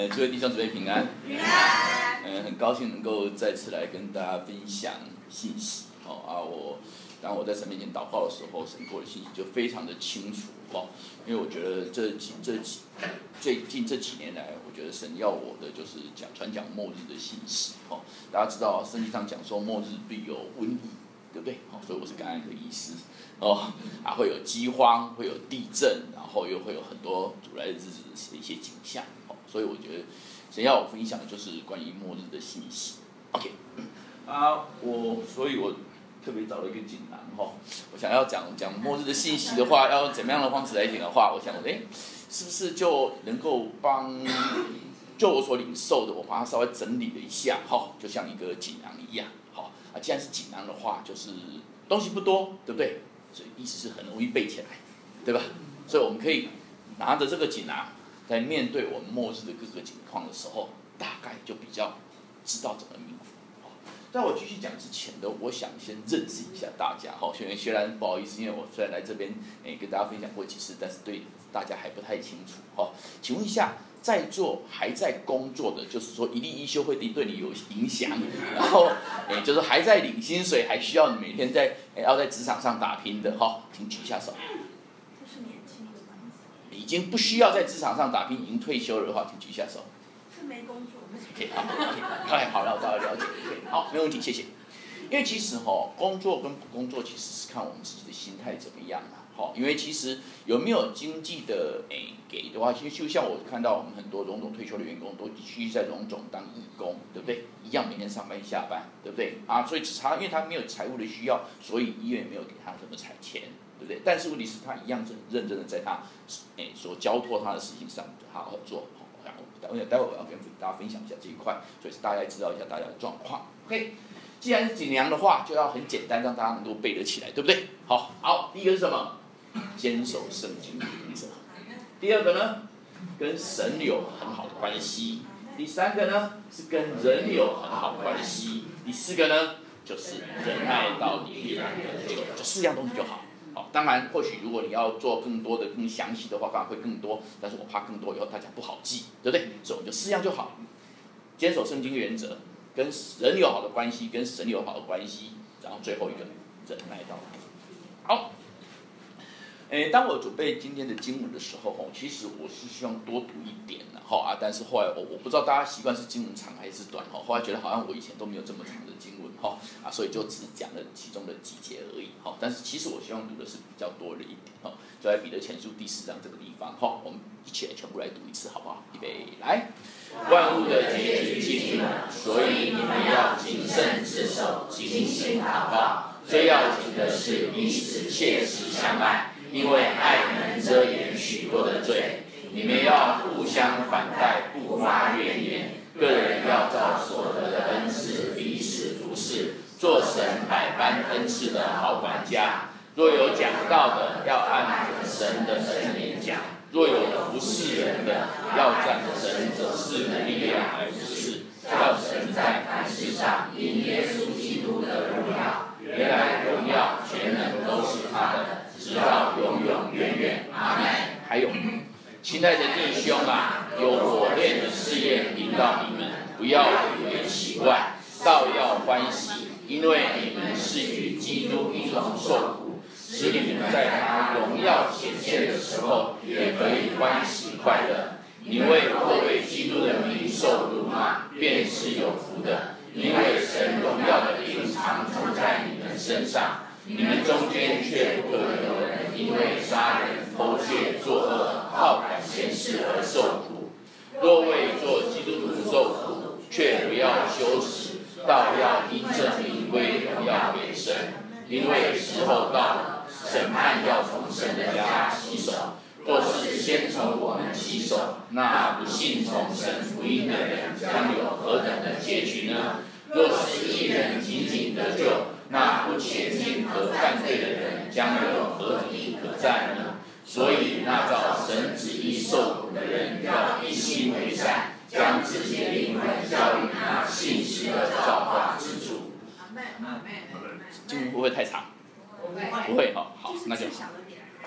诸位弟兄姊妹平安。 平安。 很高兴能够再次来跟大家分享信息。当我在神面前祷告的时候，神给我的信息就非常的清楚。因为我觉得最近这几年来，我觉得神要我的就是传讲末日的信息。大家知道圣经上讲说末日必有瘟疫，对不对？所以我是感恩的医师。会有饥荒，会有地震，然后又会有很多主来的日子的一些景象。所以我觉得神要我分享的就是关于末日的信息。OK， 所以我特别找了一个锦囊。我想要讲末日的信息的话，要怎么样的方式来讲的话，我想是不是就能够就我所领受的，我把它稍微整理了一下，就像一个锦囊一样。既然是锦囊的话，就是东西不多，对不对？所以意思是很容易背起来，对吧？所以我们可以拿着这个锦囊，在面对我们末日的各个情况的时候，大概就比较知道怎么应付。在我继续讲之前呢，我想先认识一下大家。虽然不好意思，因为我虽然来这边跟大家分享过几次，但是对大家还不太清楚。请问一下，在座还在工作的，就是说一例一休会对你有影响，然后就是还在领薪水，还需要你每天要在职场上打拼的，请举一下手。 这是年轻的吗？ 已经不需要在职场上打拼，已经退休了的话，请举一下手。 是没工作。 OK， 好，了解。OK， 好，没问题，谢谢。因为其实工作跟不工作，其实是看我们自己的心态怎么样嘛。因为其实有没有经济的给的话，其实就像我看到我们很多种退休的员工都继续在种当义工，对不对？一样每天上班下班，对不对？所以只差因为他没有财务的需要，所以医院也没有给他什么钱，对不对？但是问题是他一样是很认真的在他所交托他的事情上好好做。待会我要跟大家分享一下这一块，所以大家知道一下大家的状况。OK， 既然是锦囊的话，就要很简单，让大家能够背得起来，对不对？好，第一个是什么？坚守圣经的原则。第二个呢，跟神有很好的关系。第三个呢，是跟人有很好的关系。第四个呢，就是忍耐到底，就4样东西就好。当然，或许如果你要做更多的、更详细的话，当然会更多。但是我怕更多以后大家不好记，对不对？所以我们就4样就好。坚守圣经原则，跟人有好的关系，跟神有好的关系，然后最后一个忍耐到底。好。当我准备今天的经文的时候，其实我是希望多读一点的但是后来我不知道大家习惯是经文长还是短后来觉得好像我以前都没有这么长的经文所以就只讲了其中的几节而已但是其实我希望读的是比较多的一点就在彼得前书第4章这个地方我们一起来全部来读一次好不好？预备来，万物的结局近了，所以你们要谨慎自守，警醒祷告。最要紧的是彼此切实相爱，因为爱能遮掩许多的罪。你们要互相款待，不发怨言。个人要照所得的恩赐彼此服侍，做神百般恩赐的好管家。若有讲道的，要按着神的圣言讲；若有服侍人的，要仗着神所赐的力量来服侍，叫神在凡事上因耶稣基督的荣耀。原来荣耀全能都是他的，直到永永远远。阿们。还有，亲爱的弟兄有火炼的试验临到你们，不要以为奇怪，倒要欢喜，因为你们是与基督一同受苦，使你们在他荣耀显现的时候，也可以欢喜快乐。因为若为基督的名受辱骂，便是有福的。因为神荣耀的灵常住在你们身上，你们中间却不可有人因为杀人、偷窃、作恶、好管闲事而受苦。若为做基督徒受苦，却不要羞耻，倒要因这名归荣耀给神。因为时候到了，审判要从神的家起手。若是先从我们起手，那不信从神福音的人将有何等的结局呢？若是一人仅仅得救，那不前进和犯罪的人将有何理可赞呢？所以那照神旨意受苦的人，要一心为善，将自己的灵魂交于那信实的造化之主。经文会不会太长？不会好，那就好。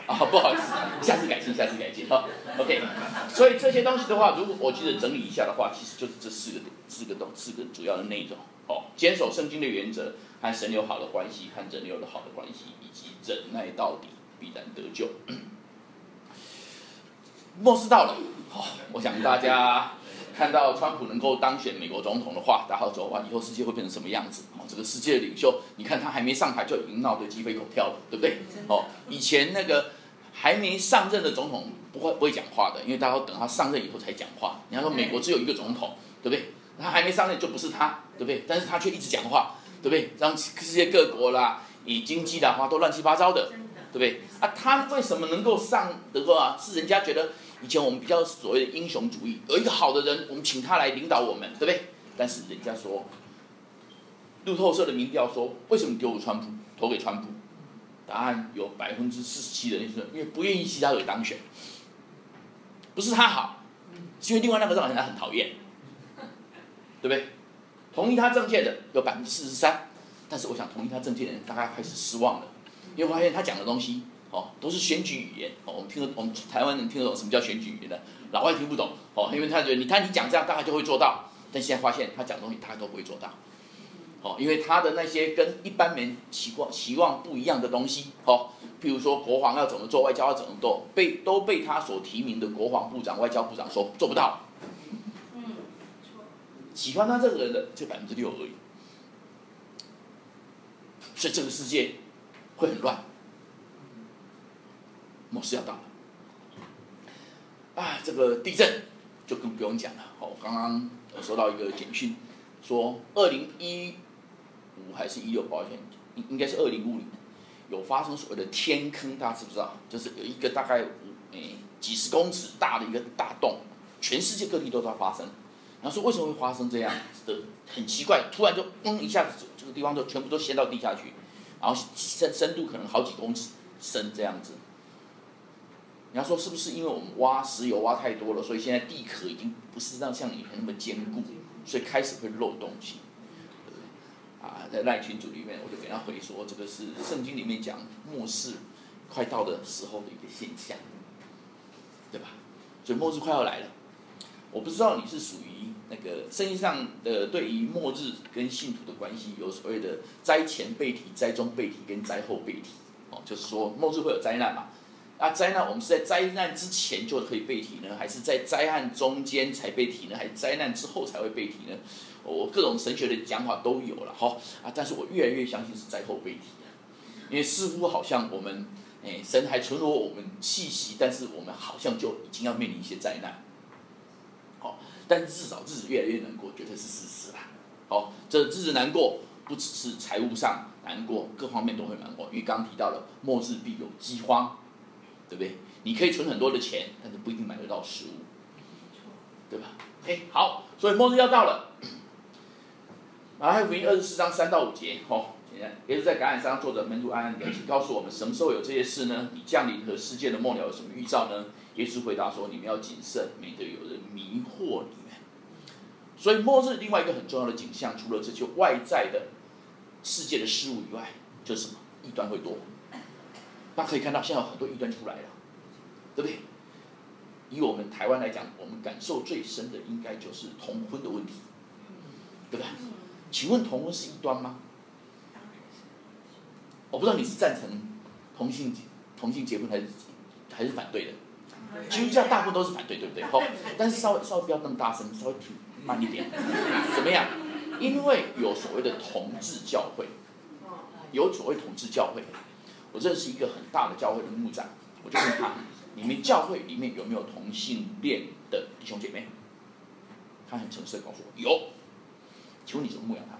不好意思，下次改进哈。OK， 所以这些东西的话，如果我记得整理一下的话，其实就是这四个主要的内容。坚守圣经的原则，和神有好的关系，和人有好的关系，以及忍耐到底，必然得救。末世到了，我想大家看到川普能够当选美国总统的话，大家都说哇，以后世界会变成什么样子？这个世界的领袖，你看他还没上台就已经闹得鸡飞狗跳了，对不对？以前那个还没上任的总统不会讲话的，因为大家都等他上任以后才讲话。人家说美国只有一个总统，对不对？他还没上任就不是他，对不对？但是他却一直讲话，对不对？让世界各国啦，以经济的话都乱七八糟的，对不对？他为什么能够上得过啊？是人家觉得以前我们比较所谓的英雄主义，有一个好的人，我们请他来领导我们，对不对？但是人家说，路透社的民调说，为什么投给川普？答案有47%的人说，因为不愿意希拉里当选，不是他好，是因为另外那个让人家很讨厌，对不对？同意他政见的有43%，但是我想同意他政见的人大概开始失望了，因为发现他讲的东西都是选举语言，我们台湾人听得懂什么叫选举语言的，老外听不懂因为他觉得你讲这样大概就会做到，但现在发现他讲的东西大概都不会做到。因为他的那些跟一般人期望不一样的东西，譬如说国防要怎么做，外交要怎么做，都被他所提名的国防部长、外交部长说做不到。喜欢他这个人的就6%而已，所以这个世界会很乱，末世要到了。这个地震就更不用讲了。我刚刚收到一个简讯，说2015还是16，抱歉，应该是2050年，有发生所谓的天坑，大家知不知道？就是有一个大概几十公尺大的一个大洞，全世界各地都在发生。然后说为什么会发生这样的？很奇怪，突然就一下子这个地方就全部都陷到地下去，然后深度可能好几公尺深这样子。你要说是不是因为我们挖石油挖太多了，所以现在地壳已经不是像以前那么坚固，所以开始会漏东西，对不对？在赖群组里面，我就给他回说，这个是圣经里面讲末世快到的时候的一个现象，对吧？所以末日快要来了。我不知道你是属于那个圣经上的对于末日跟信徒的关系有所谓的灾前被提、灾中被提跟灾后被提，就是说末日会有灾难嘛。灾难我们是在灾难之前就可以被提呢，还是在灾难中间才被提呢，还是灾难之后才会被提呢？我各种神学的讲法都有了但是我越来越相信是灾后被提，因为似乎好像我们神还存留我们气息，但是我们好像就已经要面临一些灾难。但是至少日子越来越难过，绝对是事实啦。这日子难过，不只是财务上难过，各方面都会难过。因为刚刚提到了末日必有饥荒，对不对？你可以存很多的钱，但是不一定买得到食物，对吧？好，所以末日要到了。马太福音24章3到5节，耶稣在橄榄山上坐着，门徒暗暗的，请告诉我们什么时候有这些事呢？你降临和世界的末了有什么预兆呢？耶稣回答说：你们要谨慎，免得有人迷惑你们。所以末日另外一个很重要的景象，除了这些外在的世界的事物以外，就是什么？异端会多。大家可以看到，现在有很多异端出来了，对不对？以我们台湾来讲，我们感受最深的应该就是同婚的问题，对吧？请问同婚是异端吗？我不知道你是赞成同性结婚还是反对的？基督教大部分都是反对，对不对？但是稍微不要那么大声，稍微听慢一点。怎么样？因为有所谓的同志教会，我认识一个很大的教会的牧长，我就问他：你们教会里面有没有同性恋的弟兄姐妹？他很诚实的告诉我有。请问你怎么牧养他们？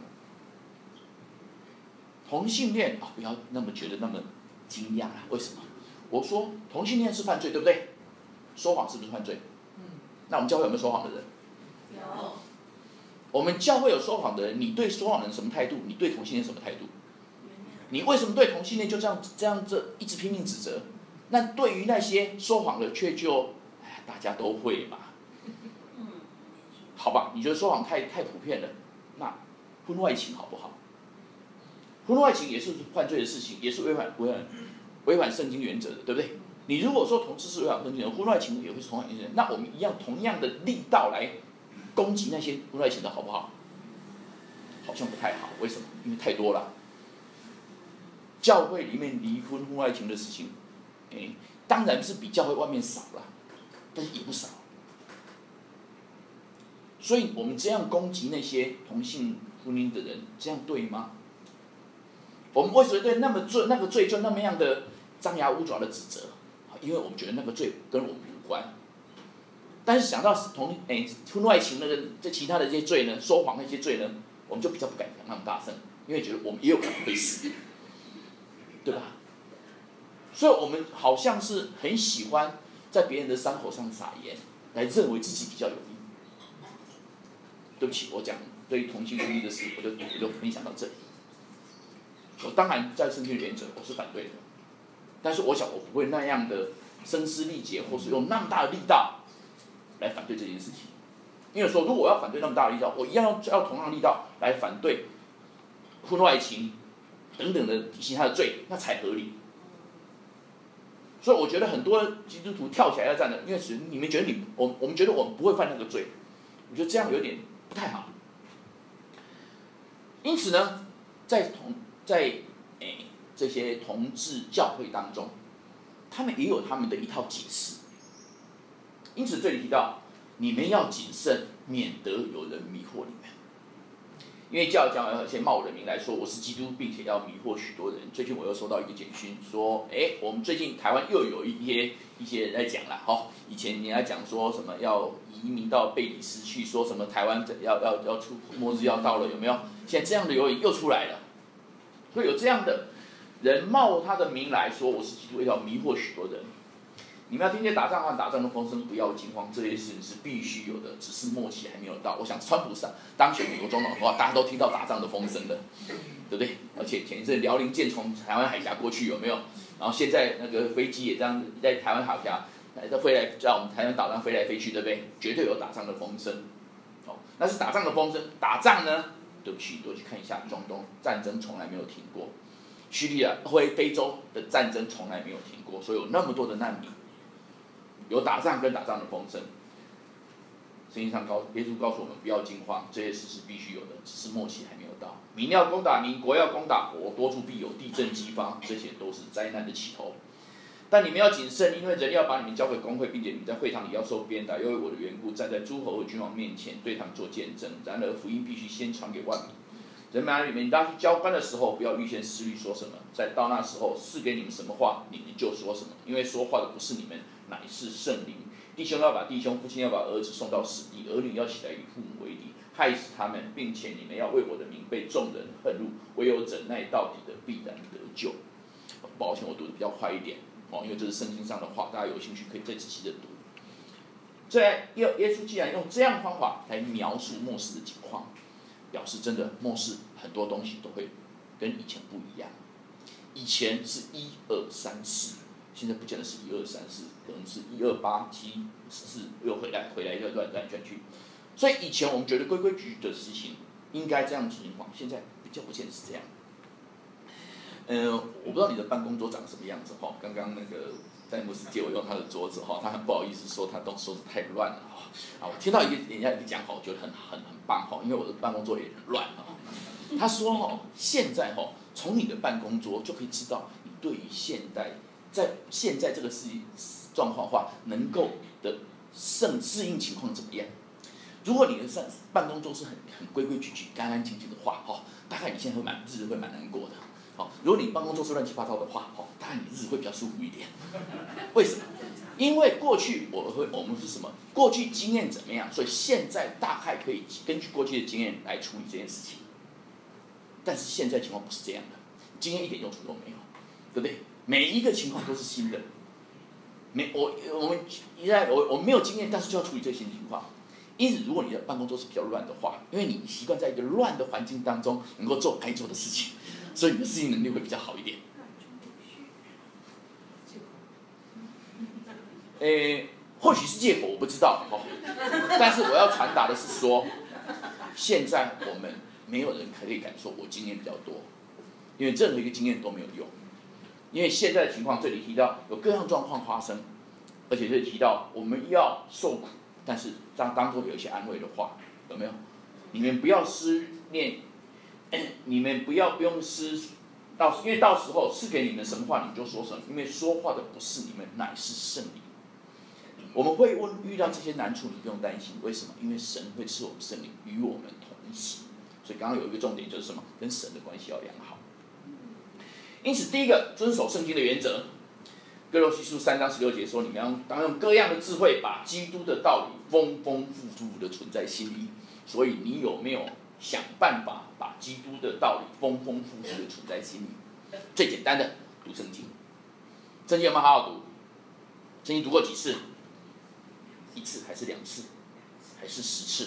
同性恋不要觉得那么惊讶啦。为什么？我说同性恋是犯罪，对不对？说谎是不是犯罪？那我们教会有没有说谎的人？ 有。 我们教会有说谎的人，你对说谎的人什么态度？你对同性恋什么态度？你为什么对同性恋就这样一直拼命指责？那对于那些说谎的却就大家都会嘛？好吧，你觉得说谎太普遍了，那婚外情好不好？婚外情也是犯罪的事情，也是违反圣经原则的，对不对？ 你如果说同志是违法婚前，婚外情也会是同样的，那我们一样同样的力道来攻击那些婚外情的好不好？好像不太好，为什么？因为太多了。教会里面离婚、婚外情的事情，当然是比教会外面少了，但是也不少。所以我们这样攻击那些同性婚姻的人，这样对吗？我们为什么对那个罪就那么样的张牙舞爪的指责？因为我们觉得那个罪跟我们无关。但是想到婚外情这其他的这些罪呢，说谎那些罪呢，我们就比较不敢讲那么大声，因为觉得我们也有可能会死，对吧？所以我们好像是很喜欢在别人的伤口上撒盐，来认为自己比较有益。对不起，我讲对于同性婚姻的事，我就分享到这里。我当然在圣经原则我是反对的，但是我想我不会那样的声嘶力竭，或是用那么大的力道来反对这件事情。因为说，如果我要反对那么大的力道，我一样要同样的力道来反对婚外情等等的其他的罪，那才合理。所以我觉得很多基督徒跳起来要站的，因为你们觉得我们觉得我们不会犯那个罪，我觉得这样有点不太好。因此呢，在这些同志教会当中，他们也有他们的一套解释。因此这里提到，你们要谨慎，免得有人迷惑你们。因为教而且冒我的名来说我是基督，并且要迷惑许多人。最近我又收到一个简讯说，我们最近台湾又有一些人在讲了，以前你在讲说什么要移民到贝里斯去，说什么台湾要出末日要到了，有没有？现在这样的谣言又出来了，会有这样的人冒他的名来说我是基督，要迷惑许多人。你们要听见打仗和打仗的风声，不要惊慌，这些事情是必须有的，只是末期还没有到。我想川普当选美国总统的话，大家都听到打仗的风声的，对不对？而且前一阵辽宁舰从台湾海峡过去，有没有？然后现在那个飞机也这样在台湾海峡飞来，在我们台湾岛上飞来飞去，对不对？绝对有打仗的风声。那是打仗的风声，打仗呢？对不起，多去看一下中东战争从来没有停过，叙利亚非洲的战争从来没有停过，所以有那么多的难民。有打仗跟打仗的风声，圣经上耶稣告诉我们不要惊慌，这些事是必须有的，只是末期还没有到。民要攻打民，国要攻打国，多处必有地震饥荒，这些都是灾难的起头。但你们要谨慎，因为人要把你们交给公会，并且你们在会堂里要受鞭打，又为我的缘故站在诸侯和君王面前，对他们做见证。然而福音必须先传给万民。人们你们当去交官的时候，不要预先思虑说什么，到那时候赐给你们什么话，你们就说什么，因为说话的不是你们，乃是圣灵。弟兄要把弟兄，父亲要把儿子送到死地，儿女要起来与父母为敌，害死他们，并且你们要为我的名被众人恨恶，唯有忍耐到底的必然得救。抱歉，我读的比较快一点，因为这是圣经上的话，大家有兴趣可以再仔细的读。耶稣既然用这样的方法来描述末世的情况，表示真的末世很多东西都会跟以前不一样。以前是1、2、3、4，现在不见得是1、2、3、4，可能是1、2、8、7、4，又回来又乱转去。所以以前我们觉得规规矩矩的事情应该这样情况，现在比较不见得是这样。我不知道你的办公桌长什么样子哈。刚刚那个在牧师借我用他的桌子哈，他很不好意思说他都收拾太乱了哈。我听到人家一讲好，我觉得很棒哈，因为我的办公桌也很乱哈。他说现在从你的办公桌就可以知道你对于现在这个状况的话，能够的适应情况怎么样。如果你的办公桌是很规规矩矩、干干净净的话，大概你现在日子会蛮难过的。如果你办公桌是乱七八糟的话，大概你日子会比较舒服一点。为什么？因为过去我们是什么？过去经验怎么样？所以现在大概可以根据过去的经验来处理这件事情。但是现在情况不是这样的，经验一点用处都没有，对不对？每一个情况都是新的。我们没有经验，但是就要处理这些新情况。因此，如果你的办公桌是比较乱的话，因为你习惯在一个乱的环境当中能够做该做的事情，所以你的适应能力会比较好一点。或许是借口，我不知道但是我要传达的是说，现在我们没有人可以敢说我经验比较多，因为任何一个经验都没有用。 因为现在的情况，这里提到有各样状况发生，而且这里提到我们要受苦，但是当中有一些安慰的话，有没有？你们不要思念，你们不用因为到时候赐给你们什么话，你们就说什么，因为说话的不是你们，乃是圣灵。我们会遇到这些难处，你不用担心，为什么？因为神会赐我们圣灵与我们同行。所以刚刚有一个重点就是什么？跟神的关系要良好。因此，第一个遵守圣经的原则，哥罗西书3章16节说：“你们当用各样的智慧，把基督的道理丰丰富富的存在心里。”所以你有没有想办法把基督的道理丰丰富富的存在心里？最简单的，读圣经。圣经有没有好好读？圣经读过几次？1次还是2次？还是10次？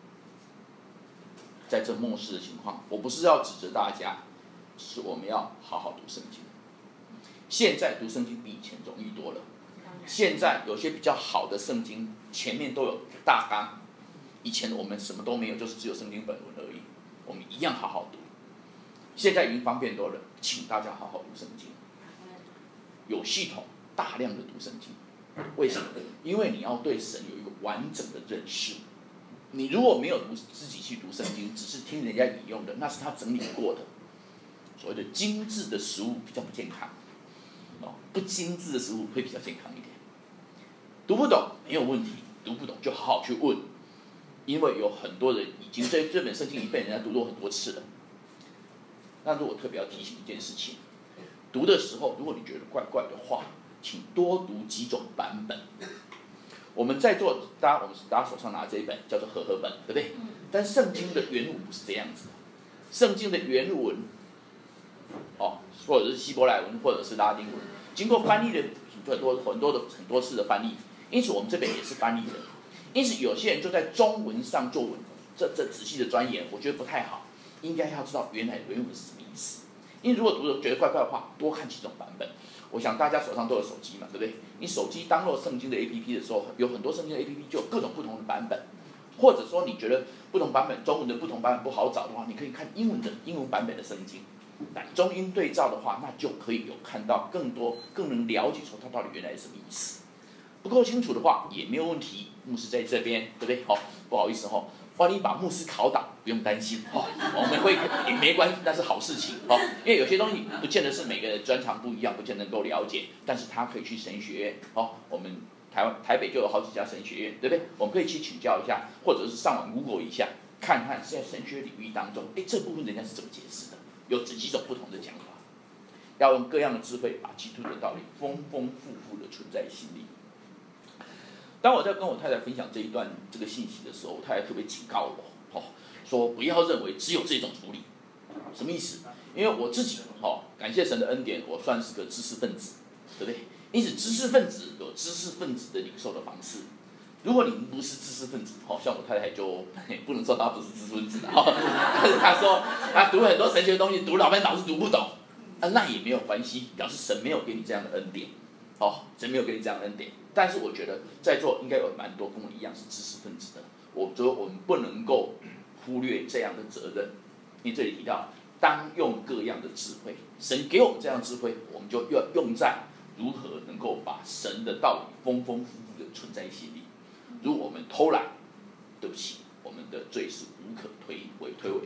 在这末世的情况，我不是要指责大家，是我们要好好读圣经。现在读圣经比以前容易多了。现在有些比较好的圣经前面都有大纲，以前我们什么都没有，就是只有圣经本文而已。我们一样好好读。现在已经方便多了，请大家好好读圣经，有系统、大量的读圣经。为什么？因为你要对神有一个完整的认识。你如果没有自己去读圣经，只是听人家引用的，那是他整理过的。所谓的精致的食物比较不健康，不精致的食物会比较健康一点。读不懂没有问题，读不懂就好好去问，因为有很多人已经这本圣经已经被人家读过很多次了。那如果特别要提醒一件事情，读的时候如果你觉得怪怪的话，请多读几种版本。我们在座大家手上拿这一本叫做和合本，对不对？但圣经的原文不是这样子的。圣经的原文，或者是希伯来文，或者是拉丁文，经过翻译的很多次的翻译，因此我们这边也是翻译的。因此有些人就在中文上做这仔细的钻研，我觉得不太好。应该要知道原来原文是什么意思。因为如果读的觉得怪怪的话，多看几种版本。我想大家手上都有手机嘛，对不对？你手机download圣经的 APP 的时候，有很多圣经的 APP 就有各种不同的版本。或者说你觉得不同版本中文的不同版本不好找的话，你可以看英文版本的圣经。中英对照的话，那就可以有看到更多、更能了解说它到底原来是什么意思。不够清楚的话也没有问题，牧师在这边，对不对？不好意思万一把牧师考倒，不用担心我们会也没关系，那是好事情因为有些东西不见得是每个人专长不一样，不见得能够了解，但是他可以去神学院我们台北就有好几家神学院，对不对？我们可以去请教一下，或者是上网 Google 一下，看看在神学领域当中，这部分人家是怎么解释的，有几种不同的讲法。要用各样的智慧，把基督的道理丰丰富富的存在心里。当我在跟我太太分享这一段这个信息的时候，我太太特别警告我，说不要认为只有这种处理。什么意思？因为我自己感谢神的恩典，我算是个知识分子，对不对？因此知识分子有知识分子的领受的方式。如果你不是知识分子，像我太太就不能说她不是知识分子但是她说她读很多神学的东西，读老半老是读不懂，那也没有关系，表示神没有给你这样的恩典，神没有给你这样的恩典。但是我觉得在座应该有蛮多跟我一样是知识分子的，我觉得我们不能够忽略这样的责任。因为这里提到，当用各样的智慧，神给我们这样的智慧，我们就要用在如何能够把神的道理丰丰富富的存在心里。如果我们偷懒，对不起，我们的罪是无可推诿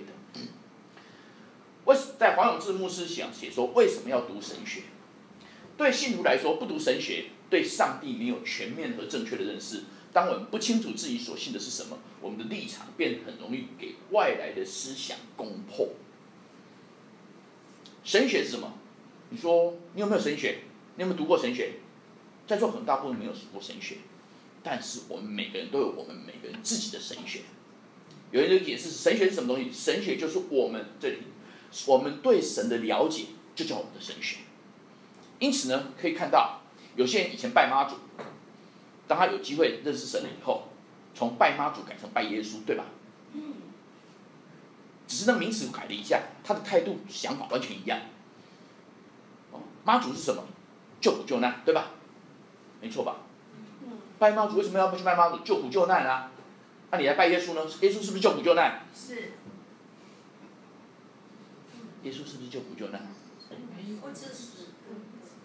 的。在黄永志牧师写说，为什么要读神学？对信徒来说，不读神学，对上帝没有全面和正确的认识。当我们不清楚自己所信的是什么，我们的立场变得很容易给外来的思想攻破。神学是什么？你说你有没有神学？你有没有读过神学？在座很大部分没有读过神学，但是我们每个人都有我们每个人自己的神学。有人就解释神学是什么东西？神学就是我们对神的了解，就叫我们的神学。因此呢，可以看到有些人以前拜妈祖，当他有机会认识神了以后，从拜妈祖改成拜耶稣，对吧？只是那名词改了一下，他的态度想法完全一样。妈祖是什么？救苦救难，对吧？没错吧？拜妈祖为什么要去拜妈祖？救苦救难啊！那你来拜耶稣呢？耶稣是不是救苦救难？ 是。 耶稣是不是救苦救难？ 不支持。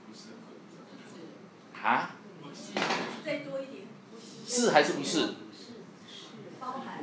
啊？ 再多一点。 是还是不是？ 包含。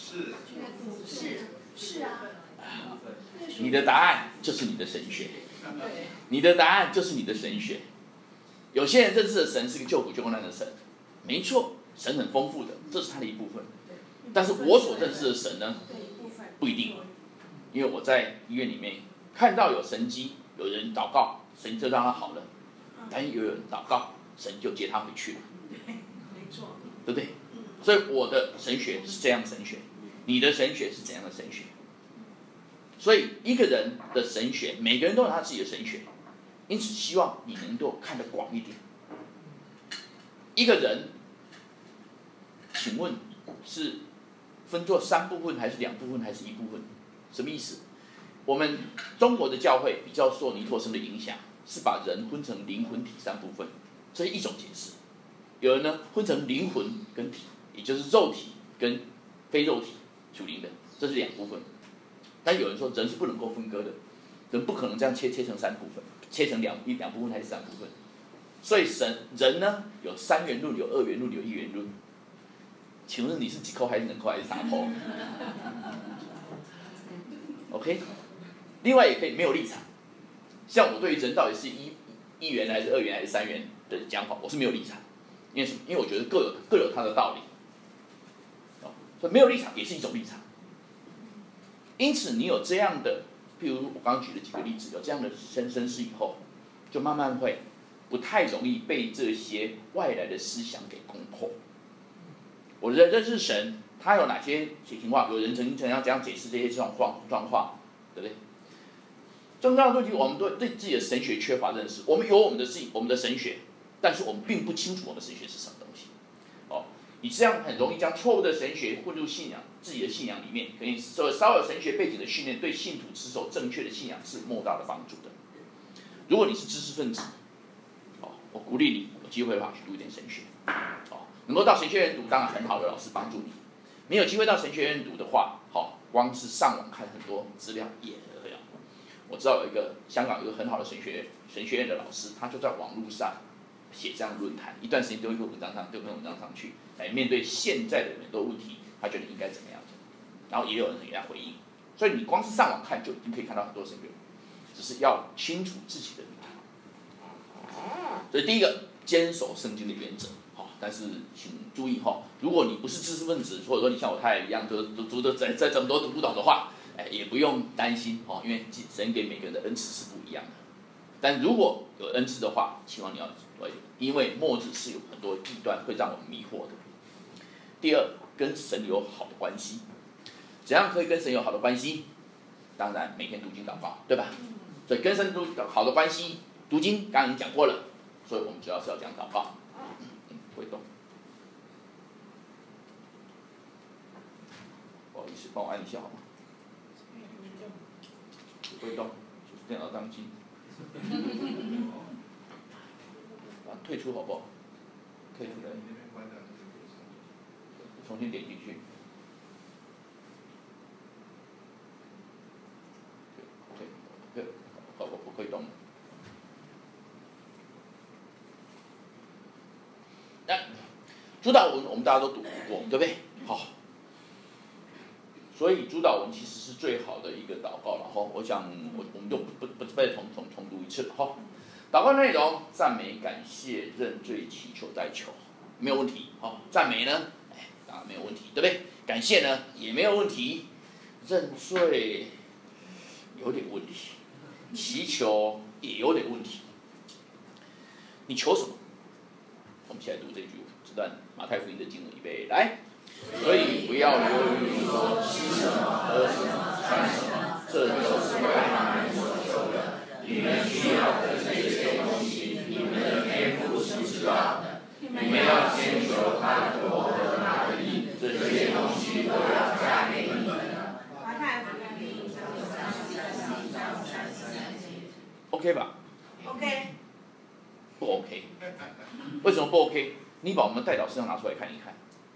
是啊。 你的答案就是你的神学，你的答案就是你的神学。有些人认识的神是个救苦救难的神，没错，神很丰富的，这是他的一部分。但是我所认识的神呢，不一定，因为我在医院里面看到有神迹，有人祷告，神就让他好了，但有人祷告，神就接他回去了，对不对？所以我的神学是这样的神学，你的神学是怎样的神学？所以一个人的神学，每个人都有他自己的神学，因此希望你能够看得广一点。一个人，请问是分作3部分，还是2部分，还是1部分？什么意思？我们中国的教会比较受尼托生的影响，是把人分成灵魂体3部分，这是一种解释。有人呢分成灵魂跟体，也就是肉体跟非肉体属灵的，这是2部分。但有人说人是不能够分割的，人不可能这样切成3部分，切成两部分还是3部分。所以人呢有3元论，有2元论，有1元论。请问你是几扣还是能扣还是3扣？OK， 另外也可以没有立场，像我对于人到底是1元还是2元还是3元的讲法，我是没有立场，因为什么？因为我觉得各有它的道理，所以没有立场也是一种立场。因此，你有这样的，譬如我刚刚举了几个例子，有这样的身世以后，就慢慢会不太容易被这些外来的思想给攻破。我认识神，他有哪些情况？有人曾经这样解释这些状况，对不对？重要的问题，我们对自己的神学缺乏认识。我们有我们的神学，但是我们并不清楚我们的神学是什么东西。你这样很容易将错误的神学混入自己的信仰里面，可以稍有神学背景的训练，对信徒持守正确的信仰是莫大的帮助的。如果你是知识分子，我鼓励你有机会的话去读一点神学，能够到神学院读，当然很好的老师帮助你。没有机会到神学院读的话，光是上网看很多资料也很了。我知道香港有一个很好的神学院的老师，他就在网络上写这样的论坛，一段时间丢一篇文章上去，来面对现在的很多问题，他觉得应该怎么样，然后也有人给他回应。所以你光是上网看就已经可以看到很多神学，只是要清楚自己的立场。所以第一个，坚守圣经的原则。但是请注意如果你不是知识分子，或者说你像我太太一样，都读的再怎么都读不懂的话，也不用担心因为神给每个人的恩赐是不一样的。但如果有恩赐的话，希望你要因为末日是有很多异端会让我们迷惑的。第二，跟神有好的关系。怎样可以跟神有好的关系？当然每天读经祷告，对吧？所以跟神好的关系，读经刚刚已经讲过了，所以我们主要是要讲祷告。不会动，不好意思，帮我按一下好吗？不会动，就是电脑宕机。退出好不好？退出来。重新点进去。对，我不会动了。主祷文我们大家都读过，对不对？好，所以主祷文其实是最好的一个祷告了。我想我们就不再重读一次了。祷告内容：赞美、感谢、认罪、祈求、代求，没有问题。赞美呢，当然没有问题，对不对？感谢呢也没有问题，认罪有点问题，祈求也有点问题。你求什么？我们一起来读这句这段马太福音的经文，预备来。所以不要忧虑说吃什么、喝什么、穿什么，这都是外邦人所求的。你们需要的这些东西，你们的天父是知道的。你们要先求他的国和他的义，这些东西都要加给你们的。马太福音1章33节。OK 吧 ？OK。 不 OK？ 为什么不 OK？ 你把我们代祷事项拿出来看一看，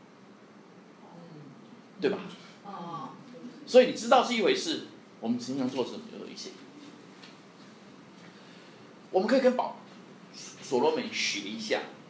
对吧？所以你知道是一回事，我们平常做什么有一些，我们可以跟所罗门学一下，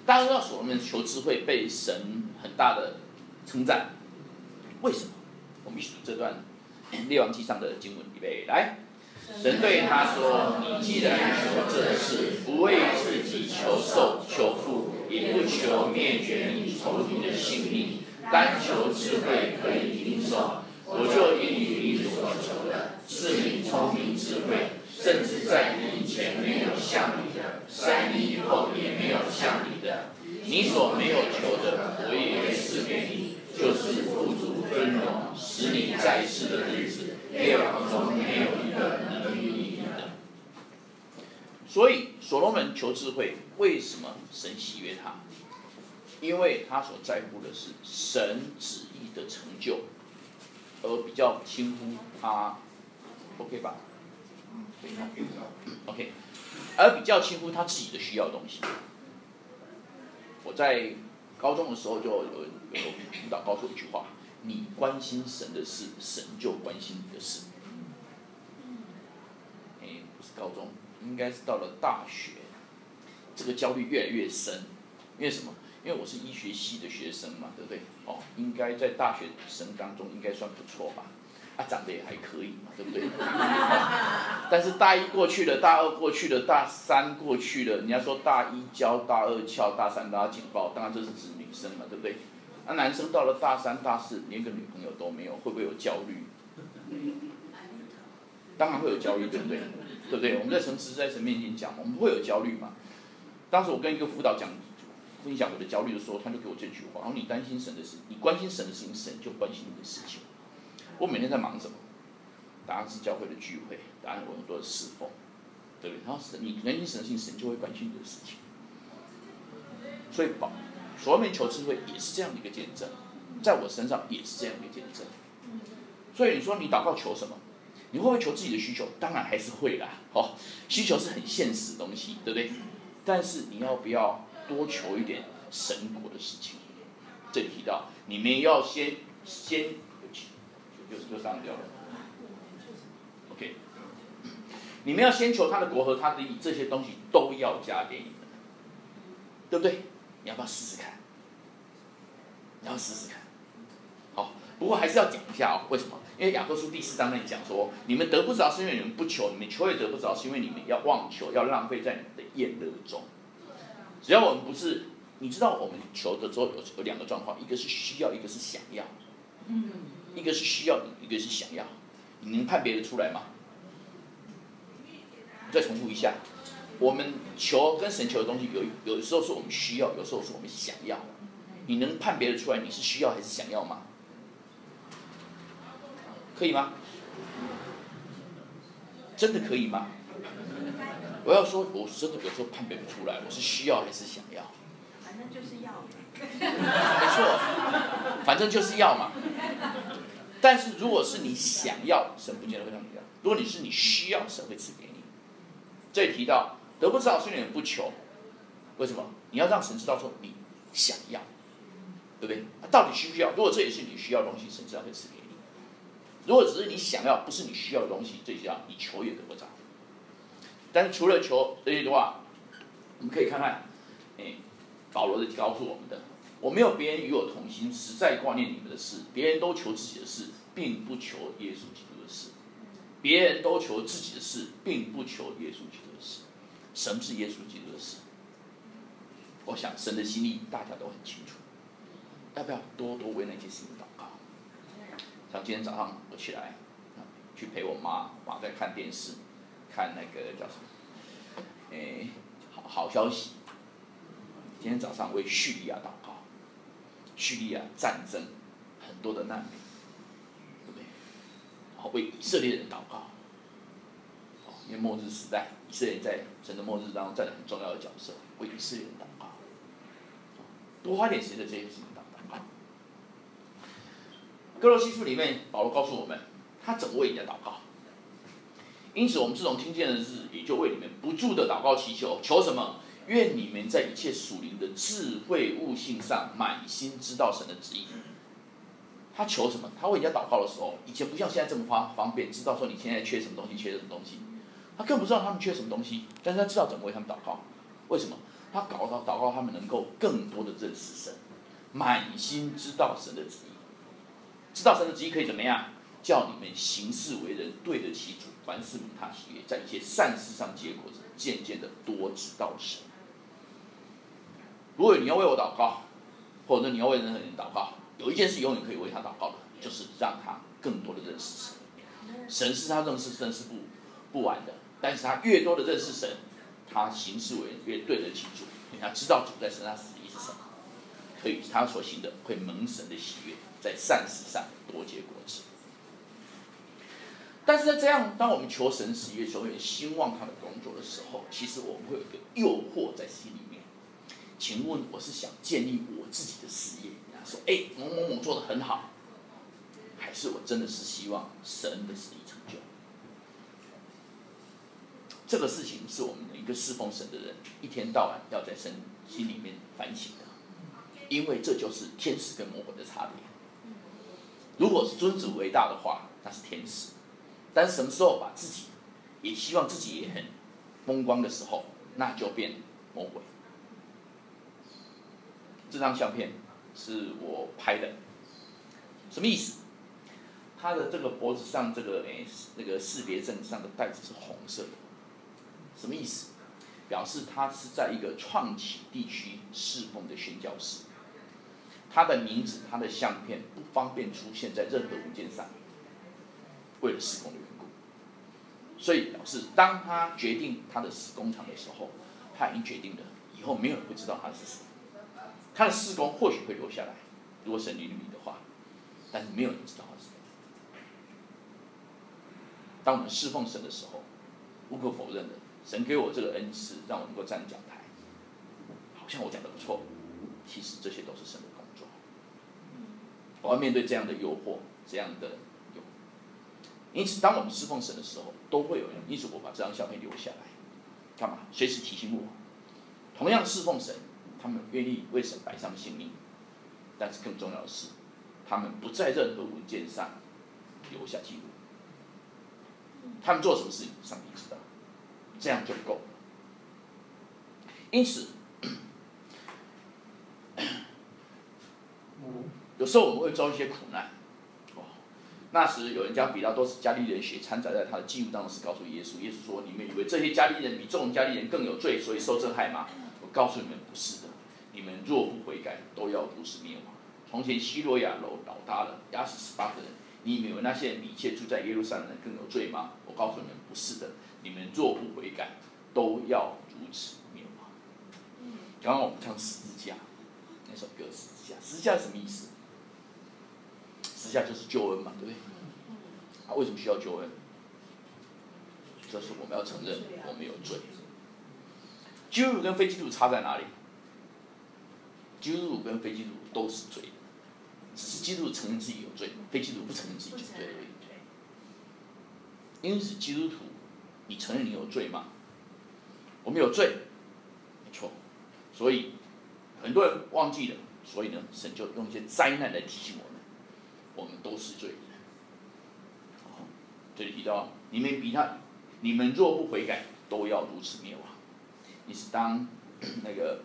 大家知道所罗门求智慧被神很大的称赞，为什么？我们一起读这段列王记上的经文，预备来。神对他说：“你既然求这事，不为自己求寿求富，也不求灭绝你仇敌的性命，单求智慧可以领受，我就应允你所求的，赐你聪明智慧，甚至在你以前没有像你的，在你以后也没有像你的。你所没有求的，我也会赐给你，就是富足尊荣，使你在世的日子，列王中没有一个能与你比的。”所以所罗门求智慧，为什么神喜悦他？因为他所在乎的是神旨意的成就，而比较轻忽他 ，OK 吧？OK， 而比较轻忽他自己的需要的东西。我在高中的时候就有辅导告诉我一句话：你关心神的事，神就关心你的事。不是高中，应该是到了大学，这个焦虑越来越深。因为什么？因为我是医学系的学生嘛，对不对？应该在大学生当中应该算不错吧？长得也还可以嘛，对不对？但是大一过去了，大二过去了，大三过去了，人家说大一教，大二翘，大三拉警报，当然这是指女生嘛，对不对？男生到了大三、大四，连个女朋友都没有，会不会有焦虑？当然会有焦虑，对不对？对不对？我们在神面前讲，我们会有焦虑嘛？当时我跟一个辅导分享我的焦虑的时候，他就给我这句话：你担心神的事，你关心神的事情，神就关心你的事情。我每天在忙什么？答案是教会的聚会，答案我很多的侍奉，对不对？然后你关心神的事情，神就会关心你的事情。所以所罗门求智慧也是这样的一个见证，在我身上也是这样的一个见证。所以你说你祷告求什么？你会不会求自己的需求？当然还是会啦。需求是很现实的东西，对不对？但是你要不要多求一点神国的事情？这里提到你们要先又上掉了 ，OK， 你们要先求他的国和他的义，这些东西都要加给你们，对不对？你要不要试试看？你要试试看。好，不过还是要讲一下为什么？因为雅各书第4章那里讲说，你们得不着是因为你们不求，你们求也得不着是因为你们要妄求，要浪费在你们的宴乐中。只要我们不是，你知道我们求的时候有2个状况，一个是需要，一个是想要。一个是需要，一个是想要，你能判别得出来吗？再重复一下，我们求跟神求的东西有的时候是我们需要，有时候是我们想要。你能判别得出来你是需要还是想要吗？可以吗？真的可以吗？我要说，我真的有时候判别不出来，我是需要还是想要。 反正就是要。 没错，反正就是要嘛。但是如果是你想要，神不见得会让你要；如果你是你需要，神会赐给你。这里提到得不着是因为你不求，为什么？你要让神知道说你想要，对不对？到底需不需要？如果这也是你需要的东西，神自然会赐给你。如果只是你想要，不是你需要的东西，这叫你求也得不着。但是除了求这些的话，我们可以看看，保罗的告诉我们的。我没有别人与我同心，实在挂念你们的事。别人都求自己的事，并不求耶稣基督的事。别人都求自己的事，并不求耶稣基督的事。什么是耶稣基督的事？我想神的心意大家都很清楚。要不要多多为那件事情祷告？像今天早上我起来，去陪我妈在看电视，看那个叫什么？好消息。今天早上为叙利亚祷告。叙利亚战争很多的难民，对不对？然后为以色列人祷告，因为末日时代，以色列人在神的末日当中占了很重要的角色，为以色列人祷告，多花点时间在这些事情祷告。哥罗西书里面，保罗告诉我们，他怎么为人家祷告。因此，我们自从听见的日，也就为你们不住的祷告祈求，求什么？愿你们在一切属灵的智慧悟性上，满心知道神的旨意。他求什么？他为人家祷告的时候，以前不像现在这么方便，知道说你现在缺什么东西。他更不知道他们缺什么东西，但是他知道怎么为他们祷告。为什么？ 他祷告他们能够更多的认识神，满心知道神的旨意。知道神的旨意可以怎么样？叫你们行事为人对得起主，凡事蒙他喜悦，在一切善事上结果子，渐渐的多知道神。如果你要为我祷告，或者你要为任何人祷告，有一件事永远可以为他祷告的，就是让他更多的认识神。神是他认识神是不完的，但是他越多的认识神，他行事为人越对得起主，因为他知道主在身上旨意是什么，可以他所行的会蒙神的喜悦，在善事上多结果子。但是在这样，当我们求神喜悦、求神兴旺他的工作的时候，其实我们会有一个诱惑在心里面。请问我是想建立我自己的事业，说某某某做得很好，还是我真的是希望神的旨意成就？这个事情是我们一个侍奉神的人一天到晚要在心里面反省的，因为这就是天使跟魔鬼的差别。如果是尊主为大的话，那是天使；但是什么时候把自己也希望自己也很风光的时候，那就变魔鬼。这张相片是我拍的，什么意思？他的这个脖子上这个那个识别证上的带子是红色的，什么意思？表示他是在一个创启地区侍奉的宣教士，他的名字、他的相片不方便出现在任何文件上，为了事工的缘故。所以表示，当他决定他的事工场的时候，他已经决定了以后没有人会知道他是谁。他的事工或许会留下来，如果神允许的话，但是没有人知道他是谁。当我们侍奉神的时候，无可否认的，神给我这个恩赐，让我能够站讲台，好像我讲得不错，其实这些都是神的工作。我要面对这样的诱惑，这样的诱惑。因此，当我们侍奉神的时候，都会有人。因此，我把这张相片留下来，干嘛？随时提醒我，同样侍奉神，他们愿意为神摆上性命，但是更重要的是，他们不在任何文件上留下记录。他们做什么事情，上帝知道，这样就够了。因此，有时候我们会遭一些苦难。那时有人将比拉多是加利人血掺杂在他的祭物当中，是告诉耶稣。耶稣说：“你们以为这些加利人比众加利人更有罪，所以受这害吗？我告诉你们，不是的。你们若不悔改，都要如此灭亡。从前希罗亚楼倒塌了，压死18个人。你们以为那些人比一切住在耶路撒冷的人更有罪吗？我告诉你们，不是的。你们若不悔改，都要如此灭亡。”刚刚我们唱十字架那首歌，十字架，十字架是什么意思？十字架就是救恩嘛，对不对？为什么需要救恩？就是我们要承认我们有罪。基督徒跟非基督徒差在哪里？基督徒跟非基督徒都是罪，只是基督徒承认自己有罪，非基督徒不承认自己有罪而已。因此，基督徒，你承认你有罪吗？我们有罪，没错。所以很多人忘记了，所以呢，神就用一些灾难来提醒我们，我们都是罪人。这里提到，你们若不悔改，都要如此灭亡。你是当那个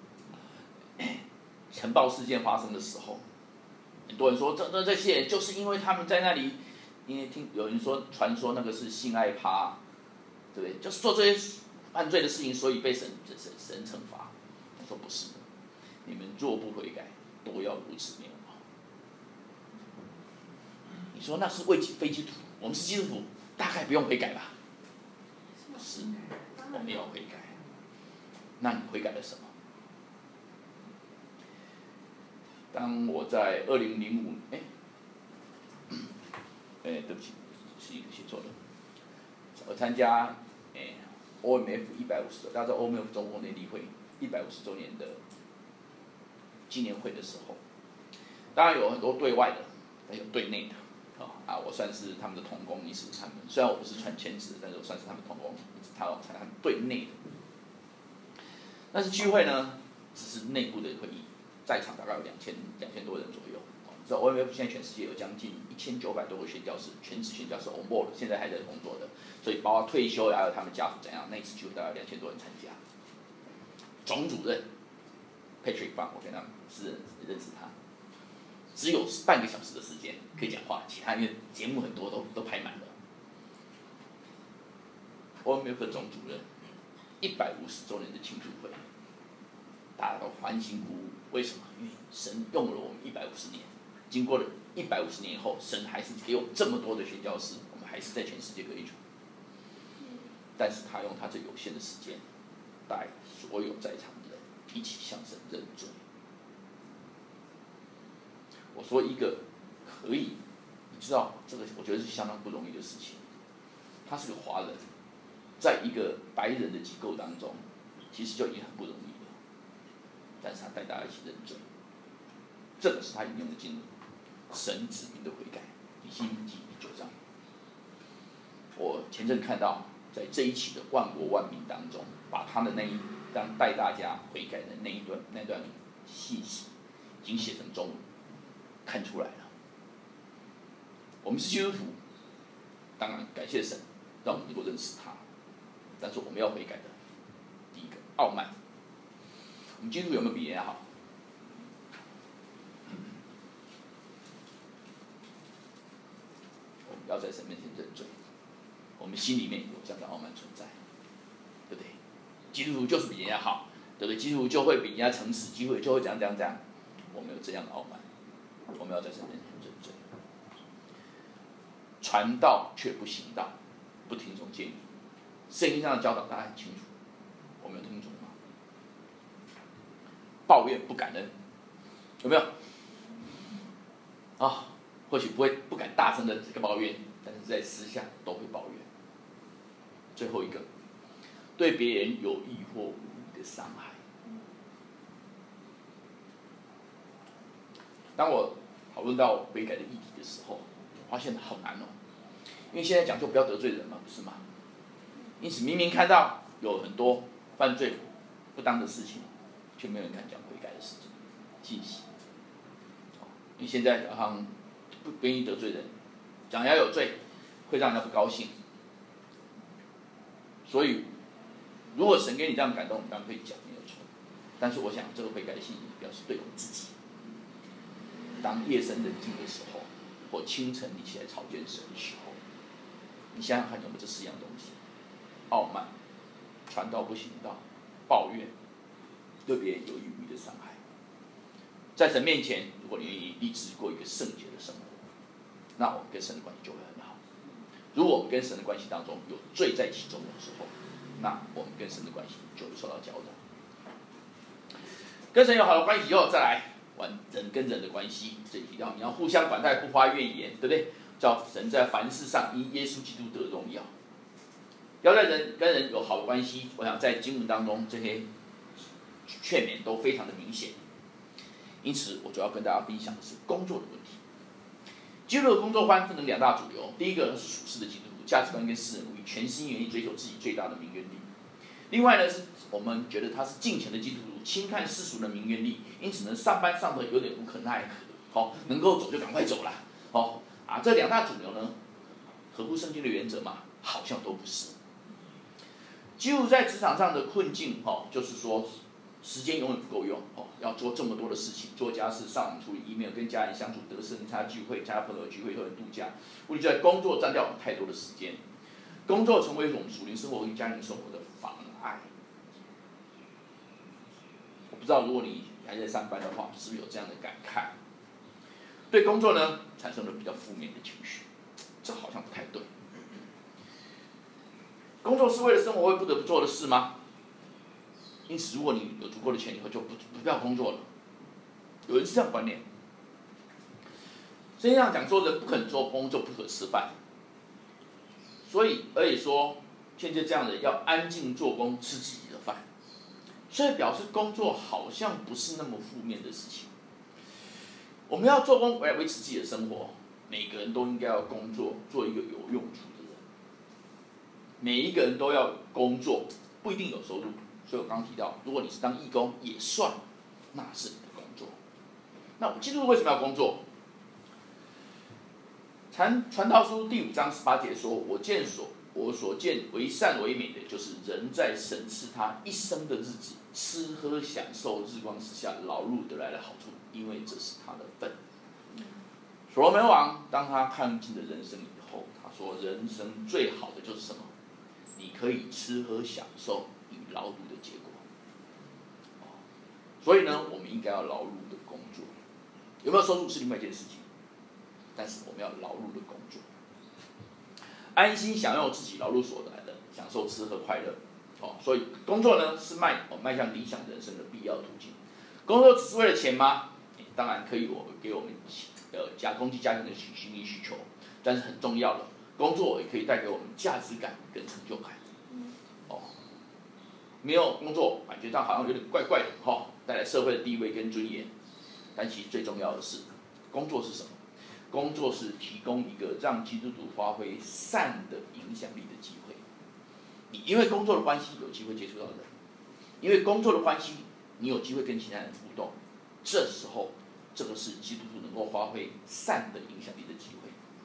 尘爆事件发生的时候，很多人说这些人就是因为他们在那里，因为有人传说那个是性爱趴，对不对？就是做这些犯罪的事情，所以被神惩罚。他说不是的，你们若不悔改，都要如此灭亡。你说那是为非基督徒，我们是基督徒，大概不用悔改吧？是，我们要悔改。那你悔改了什么？当我在2005，对不起，是一个写错了。我参加OMF 150周，大家知道 OMF 中共联谊会150周年的纪念会的时候，当然有很多对外的，还有对内的。我算是他们的同工，因此他们虽然我不是传签字，但是我算是他们同工，他们对内的。但是聚会呢，只是内部的会议，在场大概有2000多人左右。你知道 OMF 现在全世界有将近1900多个宣教士，全职宣教士 on board， 现在还在工作的，所以包括退休还有他们家属怎样，那一次聚会大概2000多人参加。 总主任 Patrick Bang， 我跟他是认识他，只有半个小时的时间可以讲话，其他因为节目很多都排满了。我们有个总主任，150周年的庆祝会，大家都欢欣鼓舞。为什么？因为神用了我们150年，经过了150年后，神还是给我们这么多的宣教士，我们还是在全世界各地传。但是他用他这有限的时间，带所有在场的人一起向神认罪。我说一个可以，你知道这个，我觉得是相当不容易的事情。他是个华人，在一个白人的机构当中，其实就已经很不容易了。但是他带大家一起认罪，这个是他引用的经文，神指明的悔改，以西结记第9章。我前阵看到，在这一期的万国万民当中，把他的那一张带大家悔改的那段信息，已经写成中文，看出来了。我们是基督徒，当然感谢神，让我们能够认识他。但是我们要悔改的，第一个傲慢。我们基督徒有没有比人家好？我们要在神面前认罪。我们心里面有这样的傲慢存在，对不对？基督徒就是比人家好，对不对？基督徒就会比人家诚实，基督徒就会怎样。我们有这样的傲慢，我们要在神面前认罪。传道却不行道，不听从诫命。圣经上的教导大家很清楚，我们有听从吗？抱怨不感恩，有没有？或许不敢大声的这个抱怨，但是在私下都会抱怨。最后一个，对别人有意或无意的伤害。当我讨论到悔改的议题的时候，我发现好难哦，因为现在讲究不要得罪人嘛，不是吗？因此明明看到有很多犯罪不当的事情，却没有人敢讲悔改的事情、信息。因为现在好像不愿意得罪人，讲人家有罪，会让人家不高兴。所以，如果神给你这样感动，你当然可以讲，没有错。但是我想，这个悔改的信息表示对我们自己。当夜深人静的时候，或清晨你起来朝见神的时候，你想想看有没有这4样东西：傲慢、传道不行道、抱怨、对别人有意无意的伤害。在神面前，如果你愿意立志过一个圣洁的生活，那我们跟神的关系就会很好。如果我们跟神的关系当中有罪在其中的时候，那我们跟神的关系就会受到搅扰。跟神有好的关系以后，再来玩人跟人的关系。这里提到你要互相款待，不发怨言，对不对？叫神在凡事上因耶稣基督得荣耀。要在人跟人有好的关系，我想在经文当中这些劝勉都非常的明显。因此，我主要跟大家分享的是工作的问题。基督徒的工作观分成2大主流，第一个是属世的基督徒，价值观跟私人主义，全心全意追求自己最大的名誉利益。另外呢，是我们觉得他是敬虔的基督徒，轻看世俗的名誉利益，因此呢，上班上的有点无可奈何，能够走就赶快走啦，这2大主流呢，合乎圣经的原则嘛，好像都不是。基督徒在职场上的困境，就是说时间永远不够用，要做这么多的事情，做家事、上网处理 email、跟家人相处、得圣餐聚会、加朋友聚会、或者度假，问题就在工作占掉我们太多的时间，工作成为我们属灵生活跟家庭生活的妨碍。我不知道如果你还在上班的话，是不是有这样的感慨？对工作呢，产生了比较负面的情绪，这好像不太对。工作是为了生活会不得不做的事吗？因此，如果你有足够的钱，以后就不要工作了。有人是这样观念。圣经上讲说，人不肯做工就不可吃饭。所以，而且说，现在这样的人要安静做工，吃自己的饭。所以表示工作好像不是那么负面的事情。我们要做工来维持自己的生活，每个人都应该要工作，做一个有用处的人。每一个人都要工作，不一定有收入。所以我刚提到，如果你是当义工也算，那是你的工作。那基督徒为什么要工作？传道书第5章18节说：“我见所我所见为善为美的，就是人在审视他一生的日子，吃喝享受日光之下劳碌得来的好处，因为这是他的份。所罗门王当他看尽了人生以后，他说：人生最好的就是什么？你可以吃喝享受与劳碌的结果。所以呢，我们应该要劳碌的工作。有没有收入是另外一件事情，但是我们要劳碌的工作，安心享用自己劳碌所得的，享受吃喝快乐。所以工作呢是迈向理想人生的必要途径。工作只是为了钱吗？当然可以，给我们供给家庭的心理需求，但是很重要的，工作也可以带给我们价值感跟成就感。没有工作，感觉上好像有点怪怪的带来社会的地位跟尊严。但其实最重要的是，工作是什么？工作是提供一个让基督徒发挥善的影响力的机会。你因为工作的关系有机会接触到人，因为工作的关系，你有机会跟其他人互动。这时候，这个是基督徒能够发挥善的影响力的机会。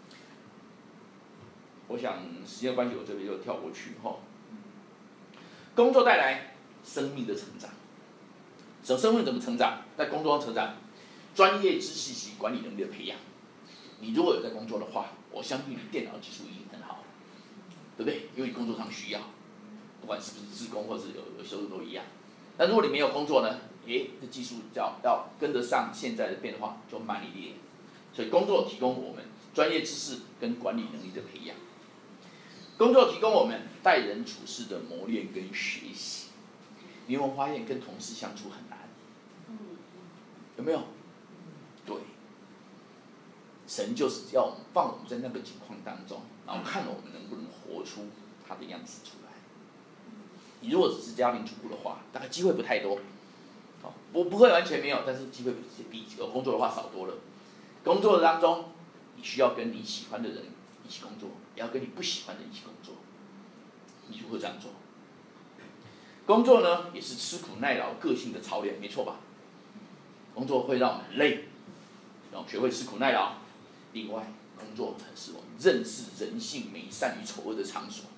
我想时间关系，我这边就跳过去工作带来生命的成长。生命怎么成长？在工作中成长，专业知识及管理能力的培养。你如果有在工作的话，我相信你电脑技术一定很好，对不对？因为你工作上需要，不管是不是志工或是有收入都一样。但如果你没有工作呢？这技术要跟得上现在的变化，就慢一点。所以工作提供我们专业知识跟管理能力的培养。工作提供我们待人处事的磨练跟学习。你有没有发现跟同事相处很难？有没有？对，神就是要放我们在那个情况当中，然后看我们能不能活出他的样子出来。你如果只是家庭主妇的话，大概机会不太多。不会完全没有，但是机会比有工作的话少多了。工作当中，你需要跟你喜欢的人一起工作，也要跟你不喜欢的人一起工作。你如何这样做？工作呢，也是吃苦耐劳个性的操练，没错吧？工作会让我们很累，让我们学会吃苦耐劳。另外，工作是我们认识人性美善与丑恶的场所，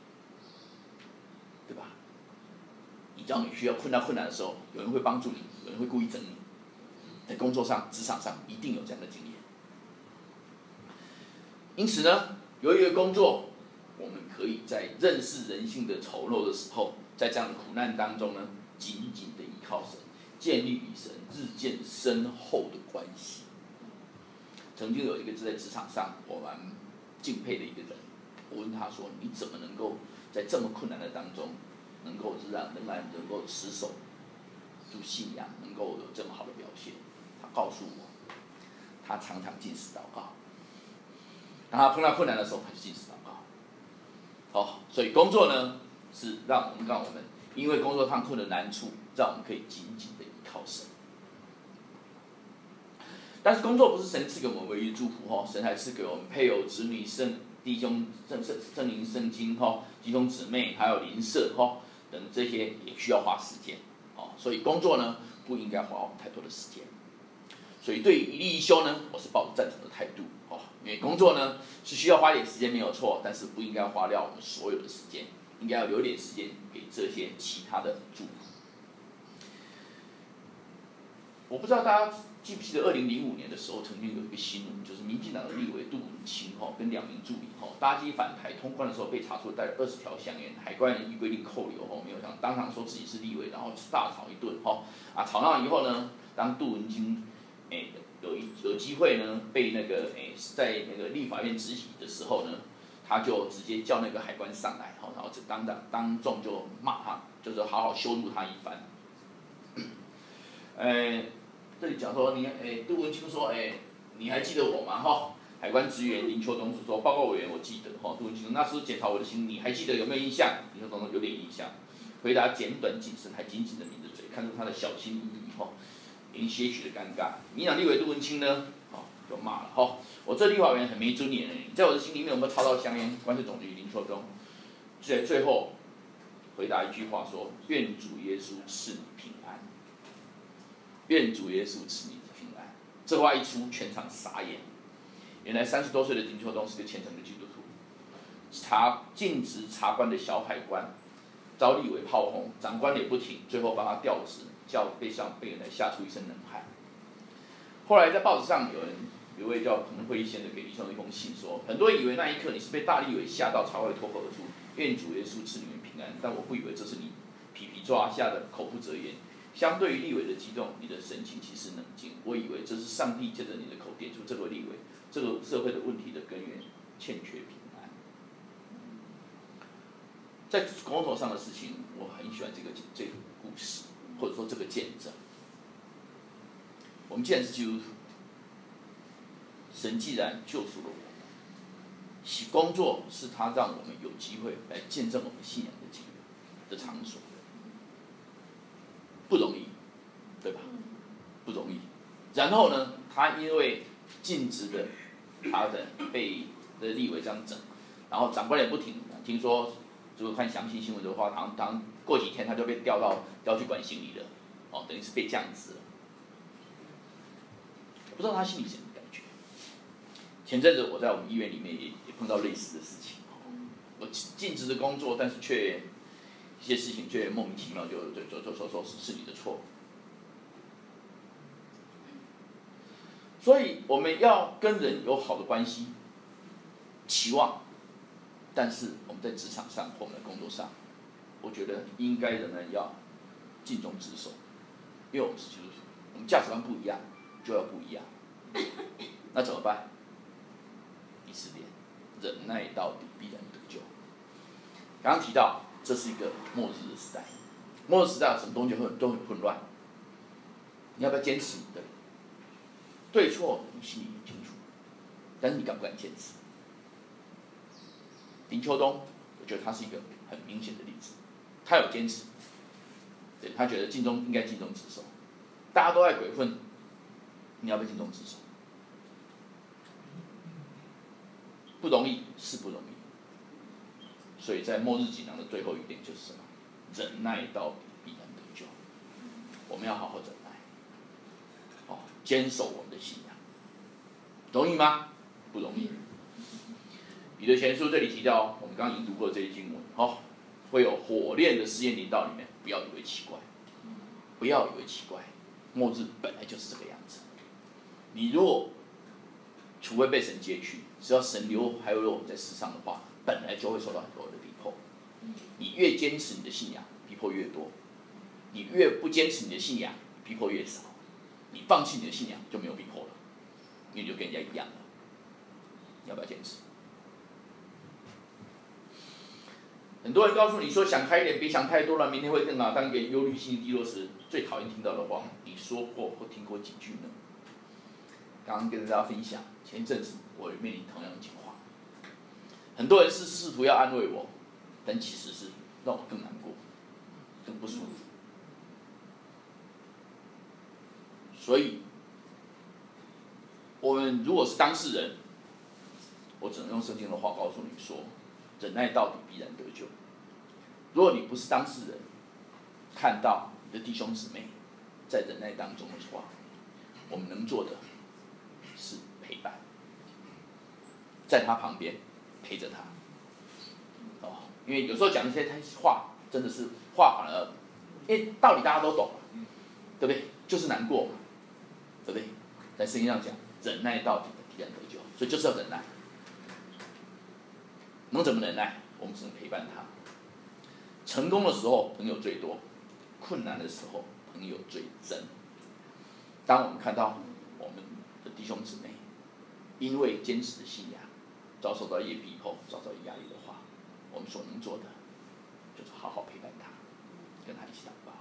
对吧？你知道你需要困难的时候，有人会帮助你，有人会故意整你。在工作上、职场上，一定有这样的经验。因此呢，由于工作，我们可以在认识人性的丑陋的时候，在这样的苦难当中呢，紧紧的依靠神，建立与神日渐深厚的关系。曾经有一个在职场上我蛮敬佩的一个人，我问他说：“你怎么能够在这么困难的当中，仍然能够持守住信仰，能够有这么好的表现？”他告诉我，他常常禁食祷告。当他碰到困难的时候，他就禁食祷告。所以工作呢，是让我们因为工作上困的难处，让我们可以紧紧的依靠神。但是工作不是神赐给我们唯一的祝福神还赐给我们配偶、子女、弟兄、圣灵、圣经弟兄姊妹，还有邻舍等这些也需要花时间所以工作呢，不应该花我们太多的时间。所以对于一例一休呢，我是抱着赞成的态度因为工作呢是需要花点时间没有错，但是不应该花掉我们所有的时间，应该要留点时间给这些其他的祝福。我不知道大家记不记得2005年的时候，曾经有一个新闻，就是民进党的立委杜文清跟2名助理搭机返台通关的时候被查出带了20条香烟，海关依规定扣留没有想当场说自己是立委，然后大吵一顿吵闹以后呢，当杜文清有机会呢被在那个立法院质疑的时候呢，他就直接叫那个海关上来然后就当众就骂他，就是好好羞辱他一番。这里讲说杜文清说你还记得我吗海关职员林秋东说报告委员我记得杜文清说那时候检查我的行李，你还记得有没有印象？林秋东说有点印象，回答简短谨慎，还紧紧的抿着嘴，看出他的小心翼翼引些许的尴尬。民党立委杜文清呢就骂了我这立法委员很没尊严你在我的心里面有没有抄到香烟？关税总局林秋东最后回答一句话说：愿主耶稣赐你平安。愿主耶稣赐你平安。这话一出，全场傻眼。原来30多岁的林秋东是个虔诚的基督徒。 尽职察官的小海关，遭立委炮轰，长官也不挺，最后帮他调职，叫被人来吓出一身冷汗。后来在报纸上有一位叫彭辉先的给弟兄一封信说，很多人以为那一刻你是被大立委吓到，才会脱口而出愿主耶稣赐你们平安，但我不以为这是你皮皮抓吓得口不择言。相对于立委的激动，你的神情其实冷静。我以为这是上帝借着你的口点出这个立委这个社会的问题的根源，欠缺平安。在工作上的事情，我很喜欢这个故事，或者说这个见证。我们既然是基督徒，神既然救赎了我们，工作是他让我们有机会来见证我们信仰的场所，不容易，对吧？不容易。然后呢，他因为尽职的他人被立委这样整，然后长官也不停，听说如果看详细新闻的话，好像过几天他就被调去管行李了，等于是被降职了。不知道他心里什么感觉。前阵子我在我们医院里面也碰到类似的事情，我尽职的工作，但是却一些事情却莫名其妙就说是你的错。所以我们要跟人有好的关系，期望，但是我们在职场上或我们的工作上，我觉得应该仍然要尽忠职守，因为我们是基督徒，我们价值观不一样，就要不一样。那怎么办？第4点，忍耐到底，必然得救。刚刚提到，这是一个末日的时代，末日时代什么东西都很混乱，你要不要坚持你的对错？你心里很清楚，但是你敢不敢坚持？林秋东，我觉得他是一个很明显的例子，他有坚持，对，他觉得应该尽忠职守，大家都在鬼混，你要不要尽忠职守？不容易，是不容易。所以在末日锦囊的最后一点就是什么？忍耐到底，必然得救。我们要好好忍耐，坚守我们的信仰，容易吗？不容易。彼得前书这里提到，我们刚刚已经读过这些经文，会有火炼的试验临到里面，不要以为奇怪，不要以为奇怪，末日本来就是这个样子。你如果除非被神截取，只要神还有我们在世上的话，本来就会受到很多的逼迫。你越坚持你的信仰，逼迫越多；你越不坚持你的信仰，逼迫越少。你放弃你的信仰，就没有逼迫了，因为你就跟人家一样了。你要不要坚持？很多人告诉你说想开一点，别想太多了，明天会更好。当你忧虑、心情低落时，最讨厌听到的话，你说过或听过几句呢？刚刚跟大家分享，前一阵子我面临同样的情况，很多人是试图要安慰我，但其实是让我更难过、更不舒服。所以，我们如果是当事人，我只能用圣经的话告诉你说：忍耐到底，必然得救。如果你不是当事人，看到你的弟兄姊妹在忍耐当中的话，我们能做的是陪伴，在他旁边陪着他。因为有时候讲一些话，真的是话反而，因为道理大家都懂，对不对？就是难过嘛，对不对？在圣经上讲，忍耐到底的必然得救，所以就是要忍耐。能怎么忍耐？我们只能陪伴他。成功的时候朋友最多，困难的时候朋友最真。当我们看到我们的弟兄姊妹因为坚持的信仰遭受到一些逼迫，遭受压力的话，我们所能做的就是好好陪伴他，跟他一起祷告。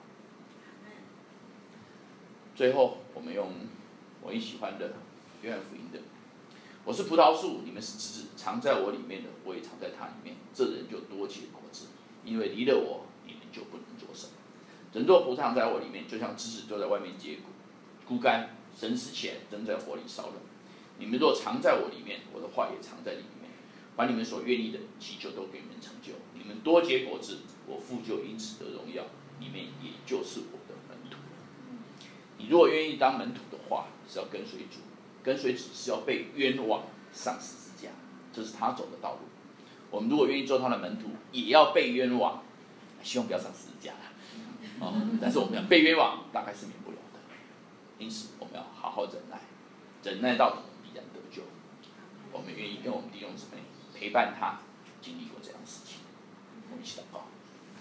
最后，我们用我很喜欢的约翰福音的：我是葡萄树，你们是枝子，藏在我里面的，我也藏在他里面，这人就多结果子，因为离了我，你们就不能做什么。人若不藏在我里面，就像枝子就在外面结果，枯干，神死前扔在火里烧了。你们若藏在我里面，我的话也藏在里面，把你们所愿意的祈求都给你们成就。你们多结果子，我父就因此得荣耀，你们也就是我的门徒了。你如果愿意当门徒的话，是要跟随主，跟随主是要被冤枉上十字架，这是他走的道路。 我们如果愿意做他的门徒，也要被冤枉，希望不要上十字架啦。但是我们要被冤枉，大概是免不了的。因此，我们要好好忍耐，忍耐到底必然得救。我们愿意跟我们弟兄姊妹陪伴他经历过这样的事情。我们一起祷告。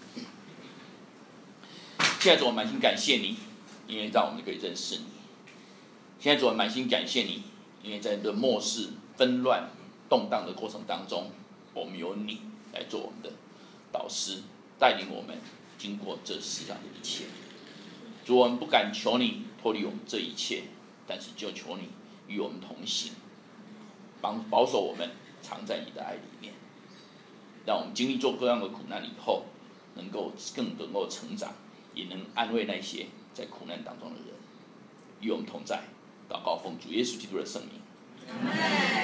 现在主，我满心感谢你，因为让我们可以认识你。现在主，我满心感谢你，因为在这末世纷乱动荡的过程当中，我们有你来做我们的导师，带领我们经过这世上的一切。主，我们不敢求你脱离我们这一切，但是就求你与我们同行，保守我们藏在你的爱里面，让我们经历做各样的苦难以后，更能够成长，也能安慰那些在苦难当中的人。与我们同在，祷告奉主耶稣基督的圣名。